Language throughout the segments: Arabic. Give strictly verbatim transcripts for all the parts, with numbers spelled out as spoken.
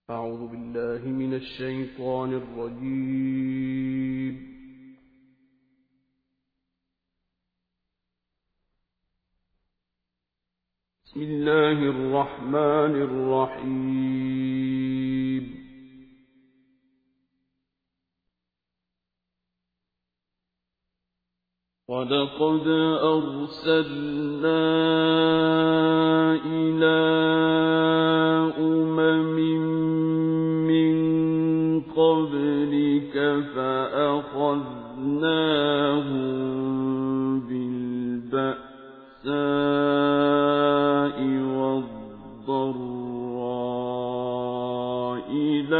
أعوذ بالله من الشيطان الرجيم. بسم الله الرحمن الرحيم. ولقد أرسلنا إلى أمم من قبلك فأخذناهم بالبأساء والضراء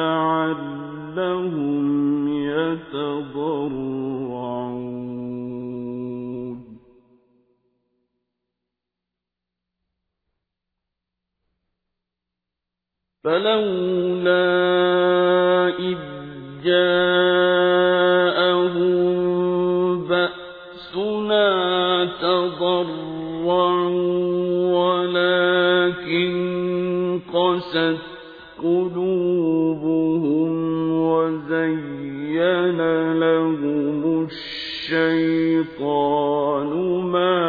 لعلهم يتضرعون. فلولا إذ جاءهم بأسنا تضرعوا ولكن قست قلوبهم وزين لهم الشيطان ما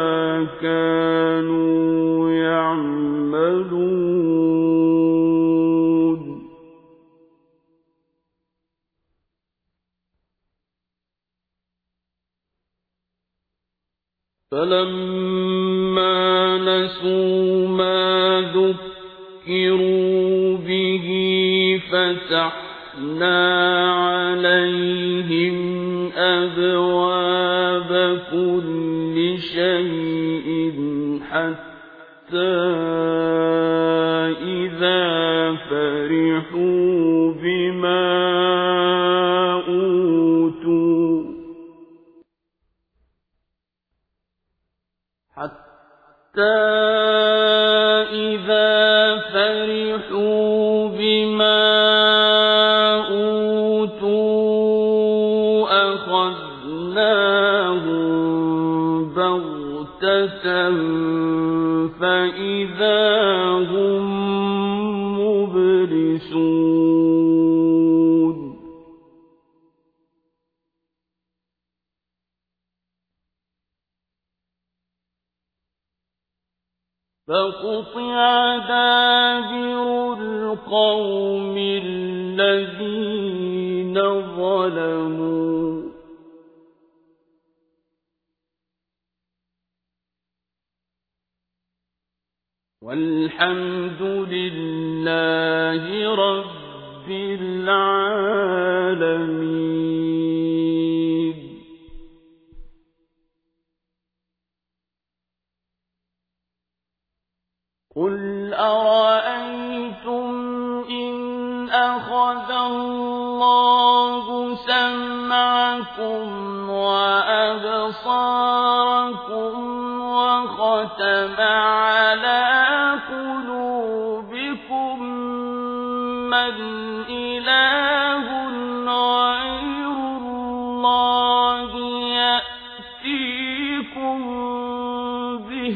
كانوا يعملون. فلما نسوا ما ذكروا به فتحنا عليهم أبواب كل شيء حتى إذا فرحوا بما أوتوا حتى إذا فرحوا بما أوتوا أخذناهم بغتة فإذا هم مبلسون. فقطع دابر القوم الذين ظلموا والحمد لله رب العالمين. قل أرأيتم إن أخذ الله سمعكم وأبصاركم وختم على قلوبكم من إله غير الله يأتيكم به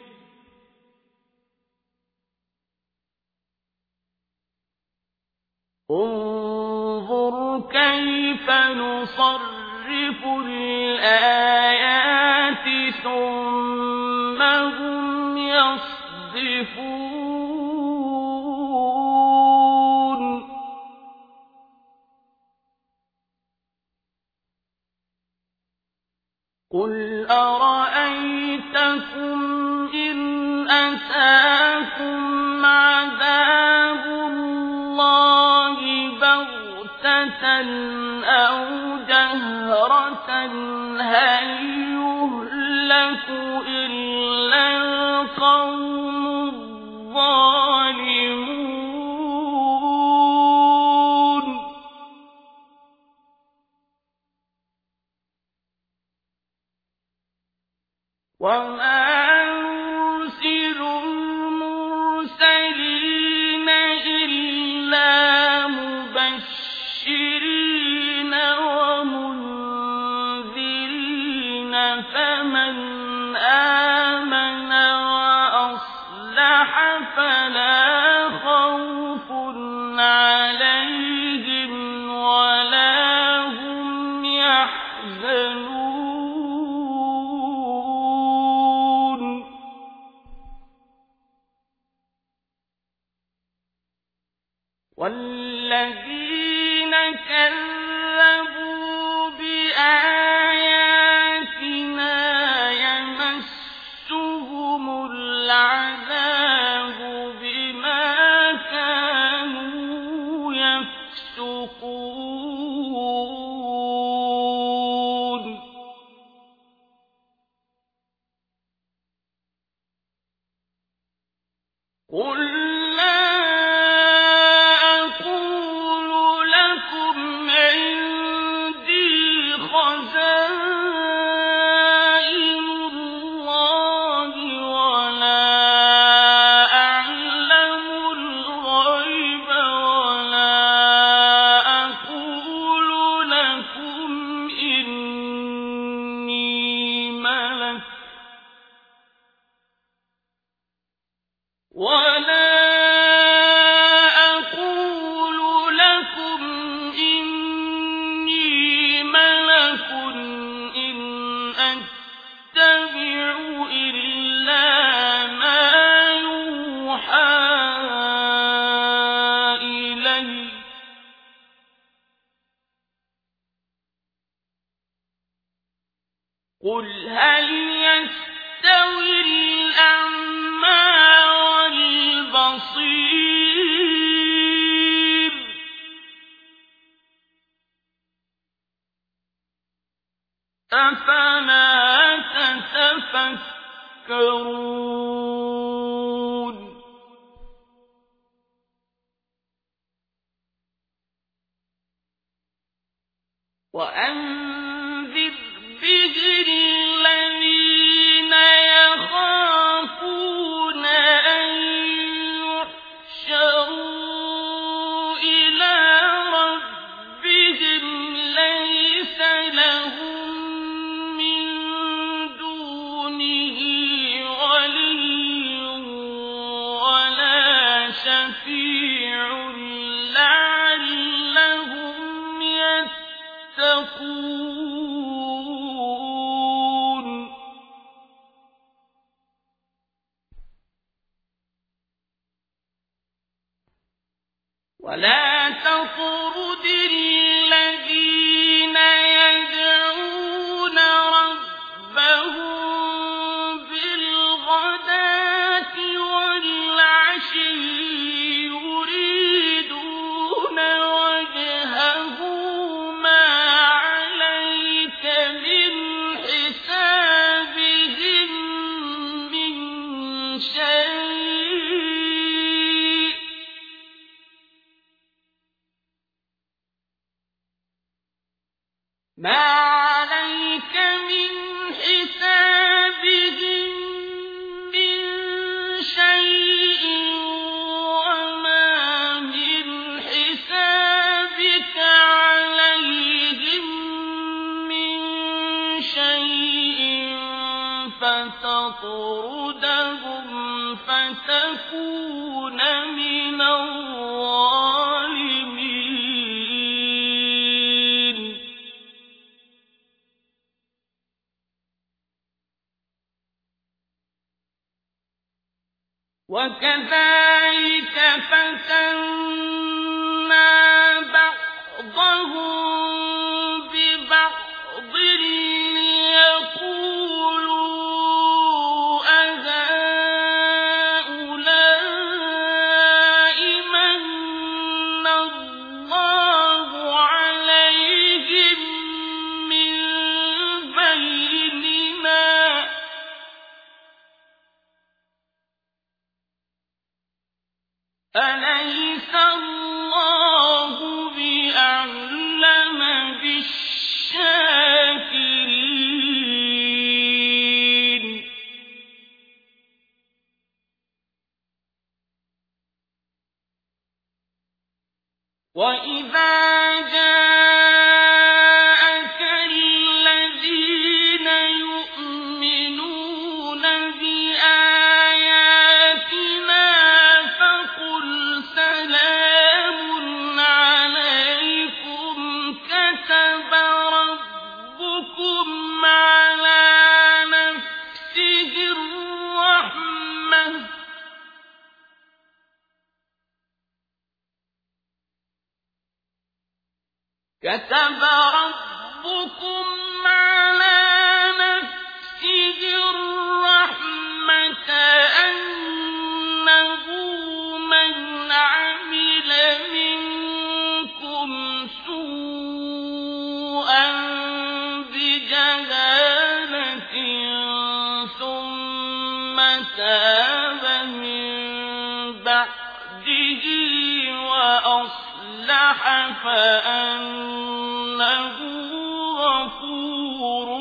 انظر كيف نصرف الآيات ثم هم يصدفون. قل أرأيتكم إن أتاكم عذاب الله بغتة أو جهرة هل يهلك إلا القوم الظالمون. وما نرسل المرسلين إلا مبشرين ومنذرين فمن آمن وأصلح فلا خوف عليهم والذين كذبوا بآياتنا يمسهم العذاب بما كانوا يفسقون قل قل هل يستوي الأعمى والبصير أفلا تتفكرون وأنذر به الذين يخافون أن يحشروا إلى ربهم ليس لهم من دونه ولي ولا شفيع لعلهم يتقون ولا تطرد الذين يدعون ربهم بالغداة والعشي يريدون وجهه ما عليك من حسابهم من شيء ما عليك من حسابهم من شيء وما من حسابك عليهم من شيء فتطردهم فتكون من الظالمين وكذلك فتنا بعضهم ببعض ليقولوا أهؤلاء من الله عليهم من بيننا أليس الله بأعلم بالشاكرين وإذا جاءك الذين يؤمنون بآياتنا فقل سلام عليكم كتب ربكم على نفسه الرحمة كتب ربكم على نفسه الرحمة أنه من عمل منكم سوءا بجهالة ثم تاب من بعده وأصلح فأنه غفور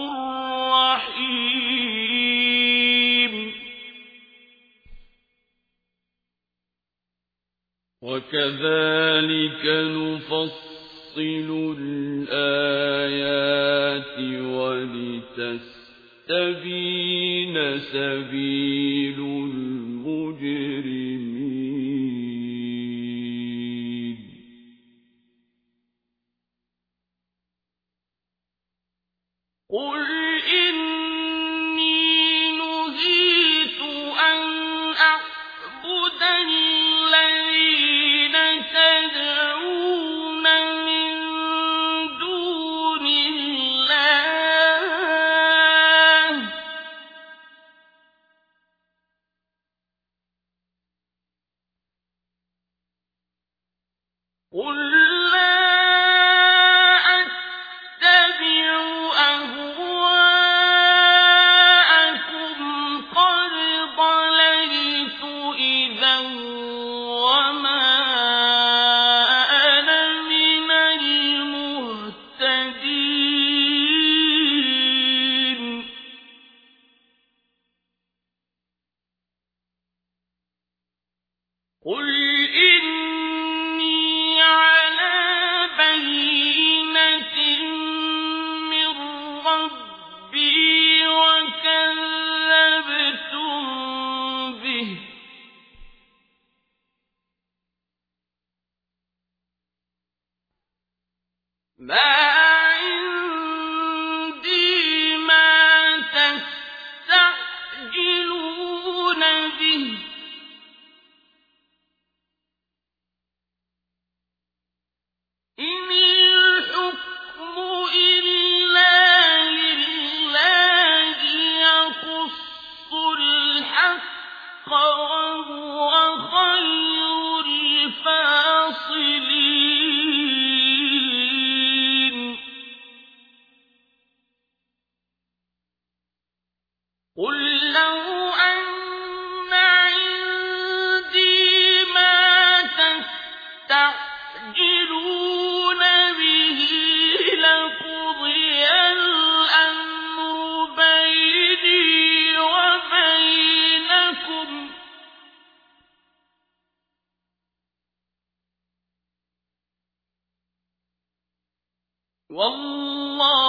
رحيم. وكذلك نفصل الآيات ولتستبين سبيل المجرمين. قل إني نهيت أن أعبد الذين تدعون من دون الله قل لا أتبع أهواءكم قد ضللت إذا وما أنا من المهتدين. قل إني على بينة من ربي وكذبتم به ما عندي ما تستعجلون به إن الحكم إلا لله يقص الحق وهو خير الفاصلين. قل لو أن عندي ما تستعجلون به لقضي الأمر بيني وبينكم والله